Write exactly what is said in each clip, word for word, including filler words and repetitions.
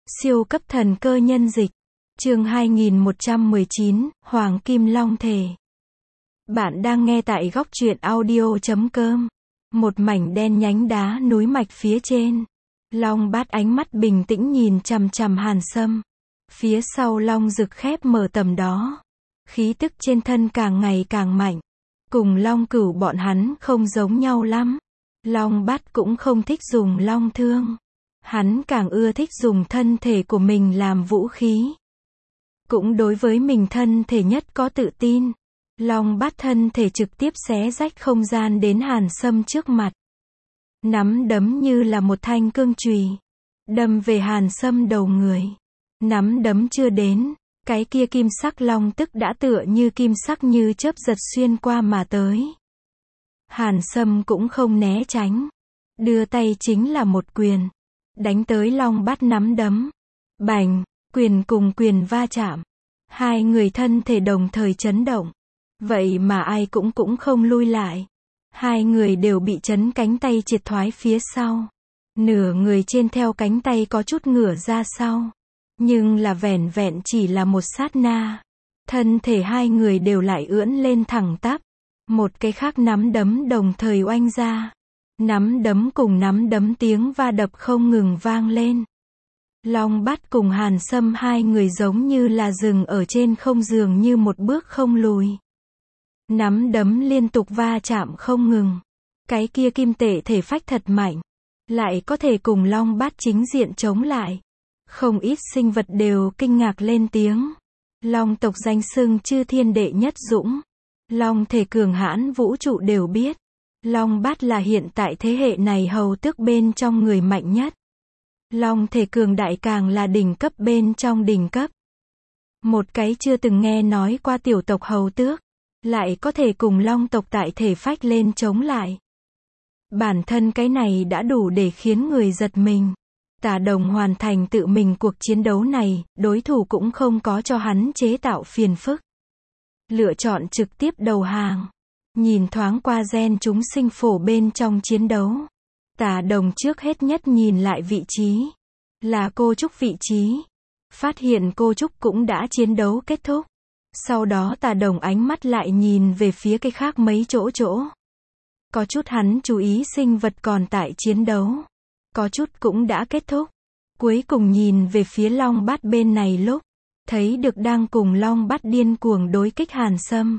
Siêu cấp thần cơ nhân dịch. Chương hai nghìn một trăm mười chín, Hoàng Kim Long Thể. Bạn đang nghe tại góc truyện audio chấm com. Một mảnh đen nhánh đá núi mạch phía trên. Long Bát ánh mắt bình tĩnh nhìn chằm chằm Hàn Sâm. Phía sau Long Dực khép mở tầm đó. Khí tức trên thân càng ngày càng mạnh. Cùng Long Cửu bọn hắn không giống nhau lắm. Long Bát cũng không thích dùng long thương. Hắn càng ưa thích dùng thân thể của mình làm vũ khí. Cũng đối với mình thân thể nhất có tự tin. Long Bát thân thể trực tiếp xé rách không gian đến Hàn Sâm trước mặt. Nắm đấm như là một thanh cương chùy, đâm về Hàn Sâm đầu người. Nắm đấm chưa đến, cái kia kim sắc long tức đã tựa như kim sắc như chớp giật xuyên qua mà tới. Hàn Sâm cũng không né tránh. Đưa tay chính là một quyền. Đánh tới Long Bát nắm đấm. Bành, quyền cùng quyền va chạm. Hai người thân thể đồng thời chấn động. Vậy mà ai cũng cũng không lui lại. Hai người đều bị chấn cánh tay triệt thoái phía sau. Nửa người trên theo cánh tay có chút ngửa ra sau. Nhưng là vẻn vẹn chỉ là một sát na. Thân thể hai người đều lại ưỡn lên thẳng tắp. Một cái khác nắm đấm đồng thời oanh ra. Nắm đấm cùng nắm đấm tiếng va đập không ngừng vang lên. Long Bát cùng Hàn Sâm hai người giống như là dừng ở trên không dường như một bước không lùi. Nắm đấm liên tục va chạm không ngừng. Cái kia kim tệ thể phách thật mạnh. Lại có thể cùng Long Bát chính diện chống lại. Không ít sinh vật đều kinh ngạc lên tiếng. Long tộc danh xưng chư thiên đệ nhất dũng. Long thể cường hãn vũ trụ đều biết. Long Bát là hiện tại thế hệ này hầu tước bên trong người mạnh nhất. Long thể cường đại càng là đỉnh cấp bên trong đỉnh cấp. Một cái chưa từng nghe nói qua tiểu tộc hầu tước, lại có thể cùng long tộc tại thể phách lên chống lại. Bản thân cái này đã đủ để khiến người giật mình. Tả Đồng hoàn thành tự mình cuộc chiến đấu này, đối thủ cũng không có cho hắn chế tạo phiền phức. Lựa chọn trực tiếp đầu hàng. Nhìn thoáng qua gen chúng sinh phổ bên trong chiến đấu. Tả Đồng trước hết nhất nhìn lại vị trí. Là cô Trúc vị trí. Phát hiện cô Trúc cũng đã chiến đấu kết thúc. Sau đó Tả Đồng ánh mắt lại nhìn về phía cái khác mấy chỗ chỗ. Có chút hắn chú ý sinh vật còn tại chiến đấu. Có chút cũng đã kết thúc. Cuối cùng nhìn về phía Long Bát bên này lúc. Thấy được đang cùng Long Bát điên cuồng đối kích Hàn Sâm.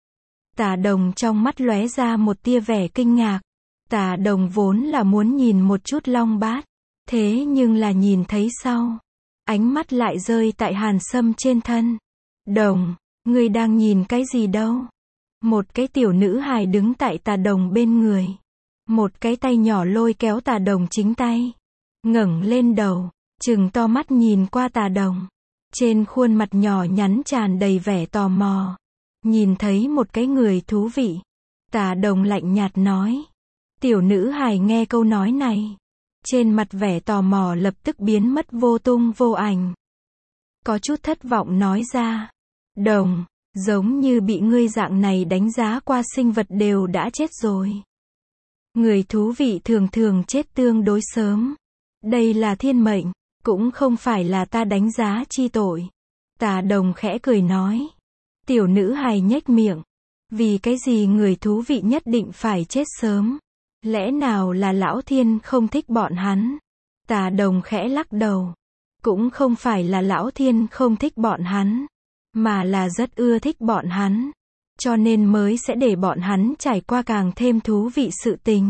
Tả Đồng trong mắt lóe ra một tia vẻ kinh ngạc. Tả Đồng vốn là muốn nhìn một chút Long Bát. Thế nhưng là nhìn thấy sau. Ánh mắt lại rơi tại Hàn Sâm trên thân. Đồng, ngươi đang nhìn cái gì đâu? Một cái tiểu nữ hài đứng tại Tả Đồng bên người. Một cái tay nhỏ lôi kéo Tả Đồng chính tay. Ngẩng lên đầu, trừng to mắt nhìn qua Tả Đồng. Trên khuôn mặt nhỏ nhắn tràn đầy vẻ tò mò. Nhìn thấy một cái người thú vị. Tả Đồng lạnh nhạt nói. Tiểu nữ hài nghe câu nói này. Trên mặt vẻ tò mò lập tức biến mất vô tung vô ảnh. Có chút thất vọng nói ra. Đồng, giống như bị ngươi dạng này đánh giá qua sinh vật đều đã chết rồi. Người thú vị thường thường chết tương đối sớm. Đây là thiên mệnh, cũng không phải là ta đánh giá chi tội. Tả Đồng khẽ cười nói. Tiểu nữ hài nhếch miệng. Vì cái gì người thú vị nhất định phải chết sớm? Lẽ nào là lão thiên không thích bọn hắn? Tả Đồng khẽ lắc đầu. Cũng không phải là lão thiên không thích bọn hắn. Mà là rất ưa thích bọn hắn. Cho nên mới sẽ để bọn hắn trải qua càng thêm thú vị sự tình.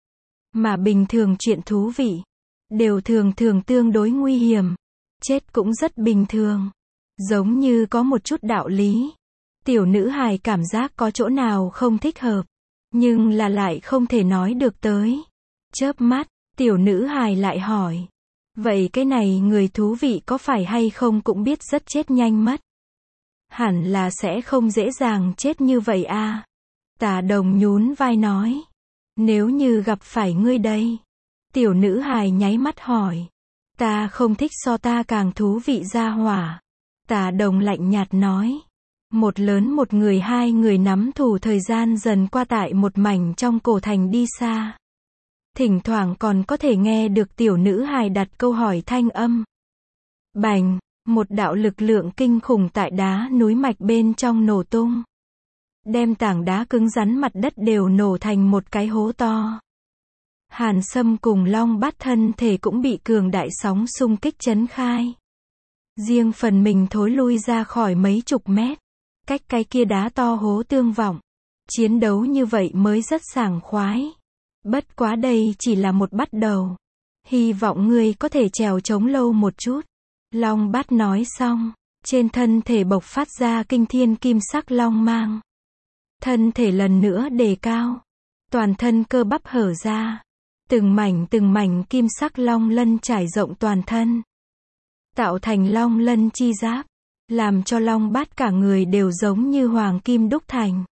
Mà bình thường chuyện thú vị. Đều thường thường tương đối nguy hiểm. Chết cũng rất bình thường. Giống như có một chút đạo lý. Tiểu nữ hài cảm giác có chỗ nào không thích hợp. Nhưng là lại không thể nói được tới. Chớp mắt, tiểu nữ hài lại hỏi. Vậy cái này người thú vị có phải hay không cũng biết rất chết nhanh mất. Hẳn là sẽ không dễ dàng chết như vậy à. Tả Đồng nhún vai nói. Nếu như gặp phải ngươi đây. Tiểu nữ hài nháy mắt hỏi. Ta không thích so ta càng thú vị gia hỏa. Tả Đồng lạnh nhạt nói. Một lớn một người hai người nắm thủ thời gian dần qua tại một mảnh trong cổ thành đi xa. Thỉnh thoảng còn có thể nghe được tiểu nữ hài đặt câu hỏi thanh âm. Bành, một đạo lực lượng kinh khủng tại đá núi mạch bên trong nổ tung. Đem tảng đá cứng rắn mặt đất đều nổ thành một cái hố to. Hàn Sâm cùng Long Bát thân thể cũng bị cường đại sóng xung kích chấn khai. Riêng phần mình thối lui ra khỏi mấy chục mét. Cách cái kia đá to hố tương vọng. Chiến đấu như vậy mới rất sảng khoái. Bất quá đây chỉ là một bắt đầu. Hy vọng ngươi có thể trèo trống lâu một chút. Long Bát nói xong. Trên thân thể bộc phát ra kinh thiên kim sắc long mang. Thân thể lần nữa đề cao. Toàn thân cơ bắp hở ra. Từng mảnh từng mảnh kim sắc long lân trải rộng toàn thân. Tạo thành long lân chi giáp. Làm cho Long Bát cả người đều giống như hoàng kim đúc thành.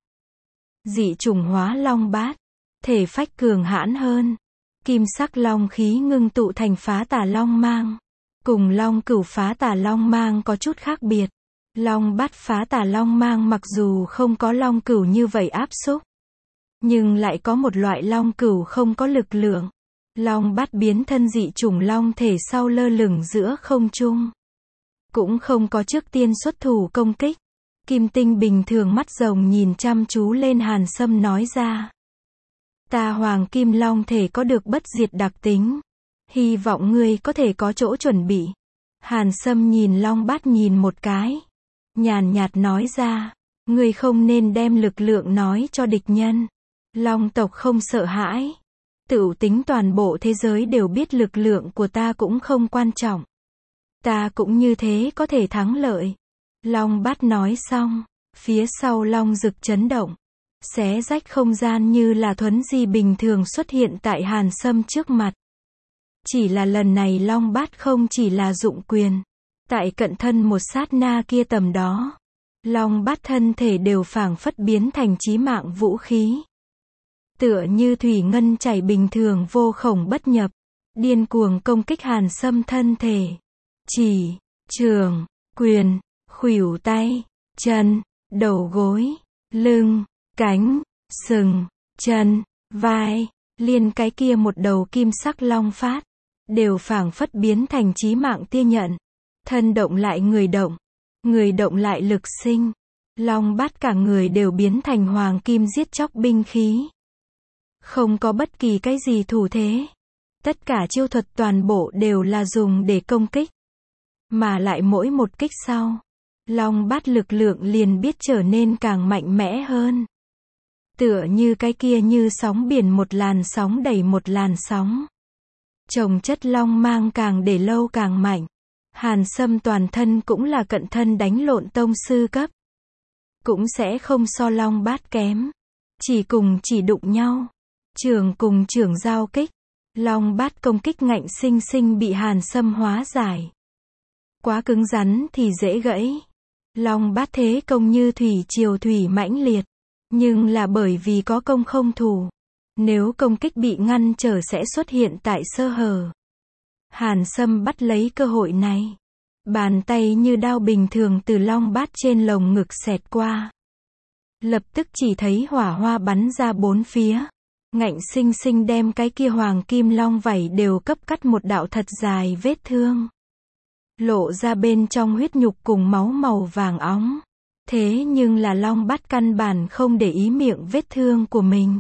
Dị chủng hóa Long Bát. Thể phách cường hãn hơn. Kim sắc long khí ngưng tụ thành phá tà long mang. Cùng long cửu phá tà long mang có chút khác biệt. Long Bát phá tà long mang mặc dù không có long cửu như vậy áp xúc. Nhưng lại có một loại long cửu không có lực lượng. Long Bát biến thân dị chủng long thể sau lơ lửng giữa không trung. Cũng không có trước tiên xuất thủ công kích. Kim Tinh bình thường mắt rồng nhìn chăm chú lên Hàn Sâm nói ra. Ta hoàng kim long thể có được bất diệt đặc tính. Hy vọng ngươi có thể có chỗ chuẩn bị. Hàn Sâm nhìn Long Bát nhìn một cái. Nhàn nhạt nói ra. Ngươi không nên đem lực lượng nói cho địch nhân. Long tộc không sợ hãi. Tựu tính toàn bộ thế giới đều biết lực lượng của ta cũng không quan trọng. Ta cũng như thế có thể thắng lợi. Long Bát nói xong. Phía sau long rực chấn động. Xé rách không gian như là thuấn di bình thường xuất hiện tại Hàn Sâm trước mặt. Chỉ là lần này Long Bát không chỉ là dụng quyền. Tại cận thân một sát na kia tầm đó. Long Bát thân thể đều phảng phất biến thành chí mạng vũ khí. Tựa như thủy ngân chảy bình thường vô khổng bất nhập. Điên cuồng công kích Hàn Sâm thân thể. Chỉ, trường, quyền, khuỷu tay, chân, đầu gối, lưng, cánh, sừng, chân, vai, liên cái kia một đầu kim sắc long phát. Đều phảng phất biến thành chí mạng tia nhận. Thân động lại người động. Người động lại lực sinh. Long Bát cả người đều biến thành hoàng kim giết chóc binh khí. Không có bất kỳ cái gì thủ thế. Tất cả chiêu thuật toàn bộ đều là dùng để công kích. Mà lại mỗi một kích sau. Long Bát lực lượng liền biết trở nên càng mạnh mẽ hơn. Tựa như cái kia như sóng biển một làn sóng đẩy một làn sóng. Chồng chất long mang càng để lâu càng mạnh. Hàn Sâm toàn thân cũng là cận thân đánh lộn tông sư cấp. Cũng sẽ không so Long Bát kém. Chỉ cùng chỉ đụng nhau. Trường cùng trường giao kích. Long Bát công kích ngạnh sinh sinh bị Hàn Sâm hóa giải. Quá cứng rắn thì dễ gãy. Long Bát thế công như thủy triều thủy mãnh liệt. Nhưng là bởi vì có công không thủ. Nếu công kích bị ngăn trở sẽ xuất hiện tại sơ hở. Hàn Sâm bắt lấy cơ hội này. Bàn tay như đao bình thường từ Long Bát trên lồng ngực xẹt qua. Lập tức chỉ thấy hỏa hoa bắn ra bốn phía. Ngạnh sinh sinh đem cái kia hoàng kim long vảy đều cấp cắt một đạo thật dài vết thương. Lộ ra bên trong huyết nhục cùng máu màu vàng óng. Thế nhưng là Long Bát căn bản không để ý miệng vết thương của mình.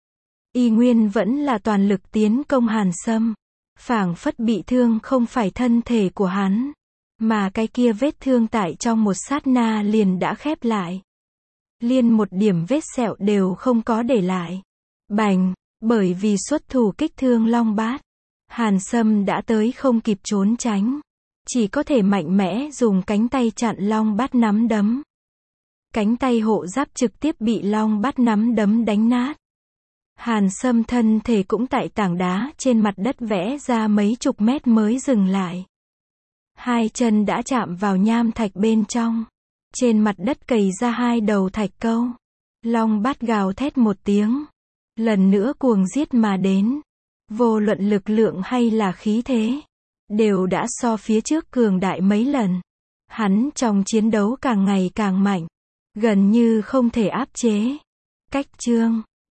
Y nguyên vẫn là toàn lực tiến công Hàn Sâm. Phảng phất bị thương không phải thân thể của hắn. Mà cái kia vết thương tại trong một sát na liền đã khép lại. Liên một điểm vết sẹo đều không có để lại. Bành, bởi vì xuất thủ kích thương Long Bát. Hàn Sâm đã tới không kịp trốn tránh. Chỉ có thể mạnh mẽ dùng cánh tay chặn Long Bát nắm đấm. Cánh tay hộ giáp trực tiếp bị Long Bát nắm đấm đánh nát. Hàn Sâm thân thể cũng tại tảng đá trên mặt đất vẽ ra mấy chục mét mới dừng lại. Hai chân đã chạm vào nham thạch bên trong. Trên mặt đất cày ra hai đầu thạch câu. Long Bát gào thét một tiếng. Lần nữa cuồng giết mà đến. Vô luận lực lượng hay là khí thế. Đều đã so phía trước cường đại mấy lần. Hắn trong chiến đấu càng ngày càng mạnh. Gần như không thể áp chế. Cách chương